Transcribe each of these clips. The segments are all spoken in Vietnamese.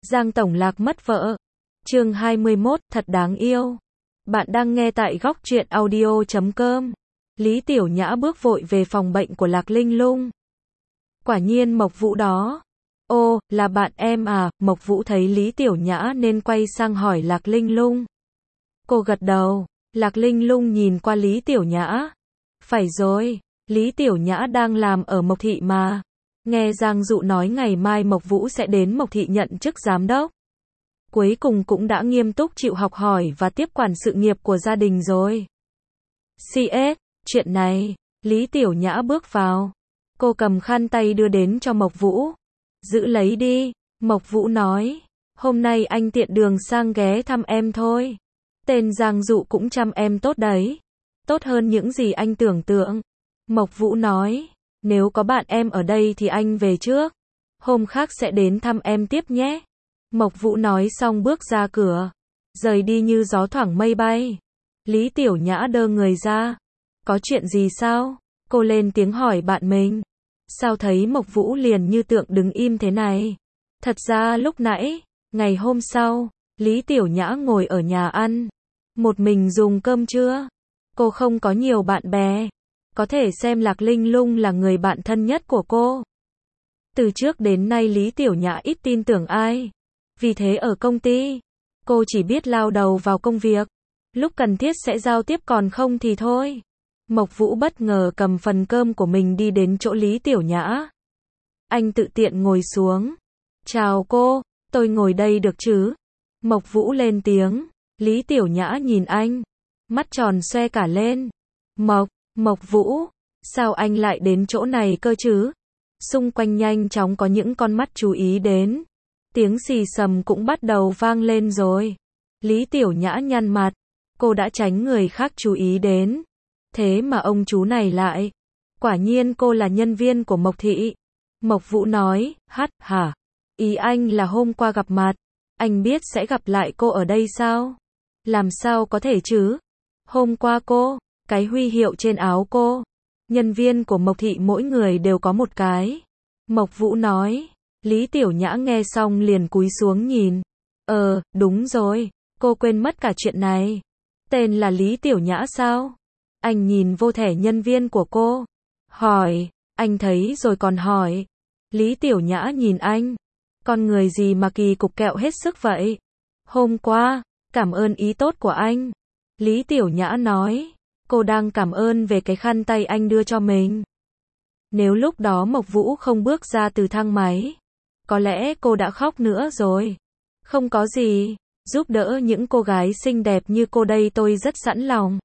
Giang Tổng Lạc mất vợ. Chương 21, thật đáng yêu. Bạn đang nghe tại góc truyện audio.com. Lý Tiểu Nhã bước vội về phòng bệnh của Lạc Linh Lung. Quả nhiên Mộc Vũ đó. Ô, là bạn em à? Mộc Vũ thấy Lý Tiểu Nhã nên quay sang hỏi Lạc Linh Lung. Cô gật đầu. Lạc Linh Lung nhìn qua Lý Tiểu Nhã. Phải rồi, Lý Tiểu Nhã đang làm ở Mộc Thị mà. Nghe Giang Dụ nói ngày mai Mộc Vũ sẽ đến Mộc Thị nhận chức giám đốc. Cuối cùng cũng đã nghiêm túc chịu học hỏi và tiếp quản sự nghiệp của gia đình rồi. CS, chuyện này, Lý Tiểu Nhã bước vào. Cô cầm khăn tay đưa đến cho Mộc Vũ. Giữ lấy đi, Mộc Vũ nói. Hôm nay anh tiện đường sang ghé thăm em thôi. Tên Giang Dụ cũng chăm em tốt đấy. Tốt hơn những gì anh tưởng tượng. Mộc Vũ nói. Nếu có bạn em ở đây thì anh về trước. Hôm khác sẽ đến thăm em tiếp nhé. Mộc Vũ nói xong bước ra cửa. Rời đi như gió thoảng mây bay. Lý Tiểu Nhã đơ người ra. Có chuyện gì sao? Cô lên tiếng hỏi bạn mình. Sao thấy Mộc Vũ liền như tượng đứng im thế này? Thật ra lúc nãy, ngày hôm sau, Lý Tiểu Nhã ngồi ở nhà ăn. Một mình dùng cơm trưa. Cô không có nhiều bạn bè. Có thể xem Lạc Linh Lung là người bạn thân nhất của cô. Từ trước đến nay Lý Tiểu Nhã ít tin tưởng ai. Vì thế ở công ty, cô chỉ biết lao đầu vào công việc. Lúc cần thiết sẽ giao tiếp còn không thì thôi. Mộc Vũ bất ngờ cầm phần cơm của mình đi đến chỗ Lý Tiểu Nhã. Anh tự tiện ngồi xuống. Chào cô, tôi ngồi đây được chứ? Mộc Vũ lên tiếng. Lý Tiểu Nhã nhìn anh. Mắt tròn xoe cả lên. Mộc Vũ, sao anh lại đến chỗ này cơ chứ? Xung quanh nhanh chóng có những con mắt chú ý đến. Tiếng xì xầm cũng bắt đầu vang lên rồi. Lý Tiểu Nhã nhăn mặt. Cô đã tránh người khác chú ý đến. Thế mà ông chú này lại. Quả nhiên cô là nhân viên của Mộc Thị. Mộc Vũ nói, hả? Ý anh là hôm qua gặp mặt. Anh biết sẽ gặp lại cô ở đây sao? Làm sao có thể chứ? Hôm qua cô, cái huy hiệu trên áo cô. Nhân viên của Mộc Thị mỗi người đều có một cái. Mộc Vũ nói. Lý Tiểu Nhã nghe xong liền cúi xuống nhìn. Đúng rồi, cô quên mất cả chuyện này. Tên là Lý Tiểu Nhã sao? Anh nhìn vô thẻ nhân viên của cô. Hỏi, anh thấy rồi còn hỏi. Lý Tiểu Nhã nhìn anh. Con người gì mà kỳ cục kẹo hết sức vậy? Hôm qua, cảm ơn ý tốt của anh. Lý Tiểu Nhã nói. Cô đang cảm ơn về cái khăn tay anh đưa cho mình. Nếu lúc đó Mộc Vũ không bước ra từ thang máy, có lẽ cô đã khóc nữa rồi. Không có gì, giúp đỡ những cô gái xinh đẹp như cô đây tôi rất sẵn lòng.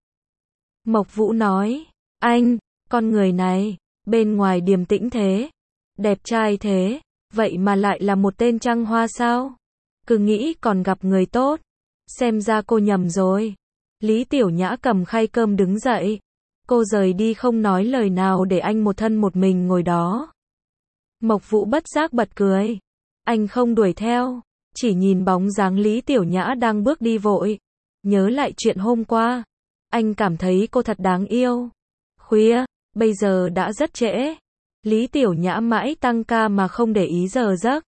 Mộc Vũ nói, anh, con người này, bên ngoài điềm tĩnh thế, đẹp trai thế, vậy mà lại là một tên trăng hoa sao? Cứ nghĩ còn gặp người tốt, xem ra cô nhầm rồi. Lý Tiểu Nhã cầm khay cơm đứng dậy. Cô rời đi không nói lời nào để anh một thân một mình ngồi đó. Mộc Vũ bất giác bật cười. Anh không đuổi theo, chỉ nhìn bóng dáng Lý Tiểu Nhã đang bước đi vội. Nhớ lại chuyện hôm qua. Anh cảm thấy cô thật đáng yêu. Khuya, bây giờ đã rất trễ. Lý Tiểu Nhã mãi tăng ca mà không để ý giờ giấc.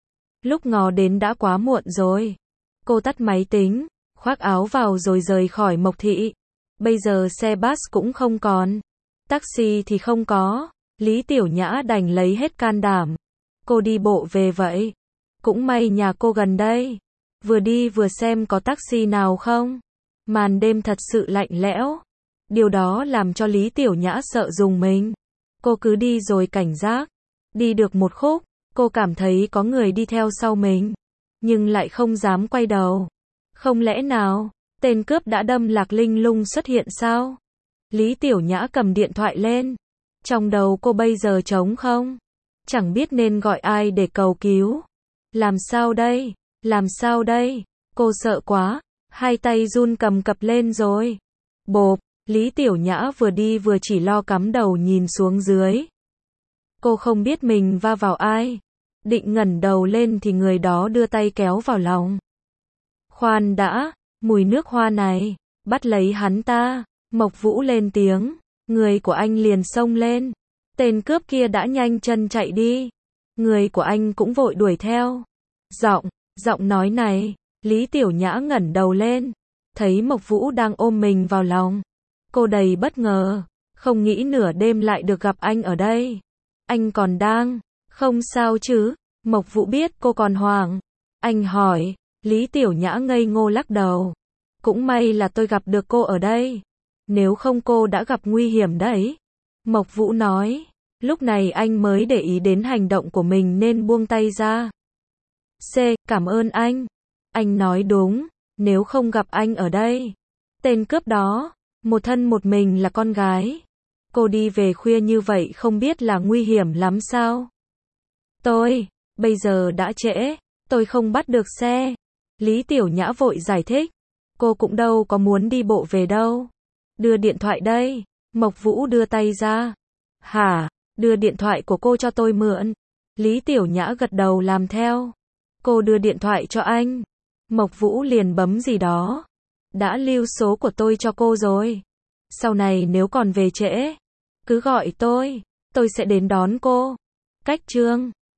Lúc ngó đến đã quá muộn rồi. Cô tắt máy tính, khoác áo vào rồi rời khỏi Mộc Thị. Bây giờ xe bus cũng không còn. Taxi thì không có. Lý Tiểu Nhã đành lấy hết can đảm. Cô đi bộ về vậy. Cũng may nhà cô gần đây. Vừa đi vừa xem có taxi nào không. Màn đêm thật sự lạnh lẽo. Điều đó làm cho Lý Tiểu Nhã sợ rùng mình. Cô cứ đi rồi cảnh giác. Đi được một khúc, cô cảm thấy có người đi theo sau mình. Nhưng lại không dám quay đầu. Không lẽ nào, tên cướp đã đâm Lạc Linh Lung xuất hiện sao? Lý Tiểu Nhã cầm điện thoại lên. Trong đầu cô bây giờ trống không? Chẳng biết nên gọi ai để cầu cứu. Làm sao đây? Làm sao đây? Cô sợ quá. Hai tay run cầm cập lên rồi. Bộp, Lý Tiểu Nhã vừa đi vừa chỉ lo cắm đầu nhìn xuống dưới. Cô không biết mình va vào ai. Định ngẩng đầu lên thì người đó đưa tay kéo vào lòng. Khoan đã, mùi nước hoa này, bắt lấy hắn ta. Mộc Vũ lên tiếng. Người của anh liền xông lên. Tên cướp kia đã nhanh chân chạy đi. Người của anh cũng vội đuổi theo. Giọng Giọng nói này, Lý Tiểu Nhã ngẩng đầu lên, thấy Mộc Vũ đang ôm mình vào lòng. Cô đầy bất ngờ, không nghĩ nửa đêm lại được gặp anh ở đây. Anh còn đang, không sao chứ? Mộc Vũ biết cô còn hoảng. Anh hỏi, Lý Tiểu Nhã ngây ngô lắc đầu. Cũng may là tôi gặp được cô ở đây. Nếu không cô đã gặp nguy hiểm đấy. Mộc Vũ nói, lúc này anh mới để ý đến hành động của mình nên buông tay ra. Cảm ơn anh. Anh nói đúng, nếu không gặp anh ở đây. Tên cướp đó, một thân một mình là con gái. Cô đi về khuya như vậy không biết là nguy hiểm lắm sao? Bây giờ đã trễ, tôi không bắt được xe. Lý Tiểu Nhã vội giải thích. Cô cũng đâu có muốn đi bộ về đâu. Đưa điện thoại đây. Mộc Vũ đưa tay ra. Hả, đưa điện thoại của cô cho tôi mượn. Lý Tiểu Nhã gật đầu làm theo. Cô đưa điện thoại cho anh. Mộc Vũ liền bấm gì đó. Đã lưu số của tôi cho cô rồi. Sau này nếu còn về trễ, cứ gọi tôi sẽ đến đón cô. Cách chương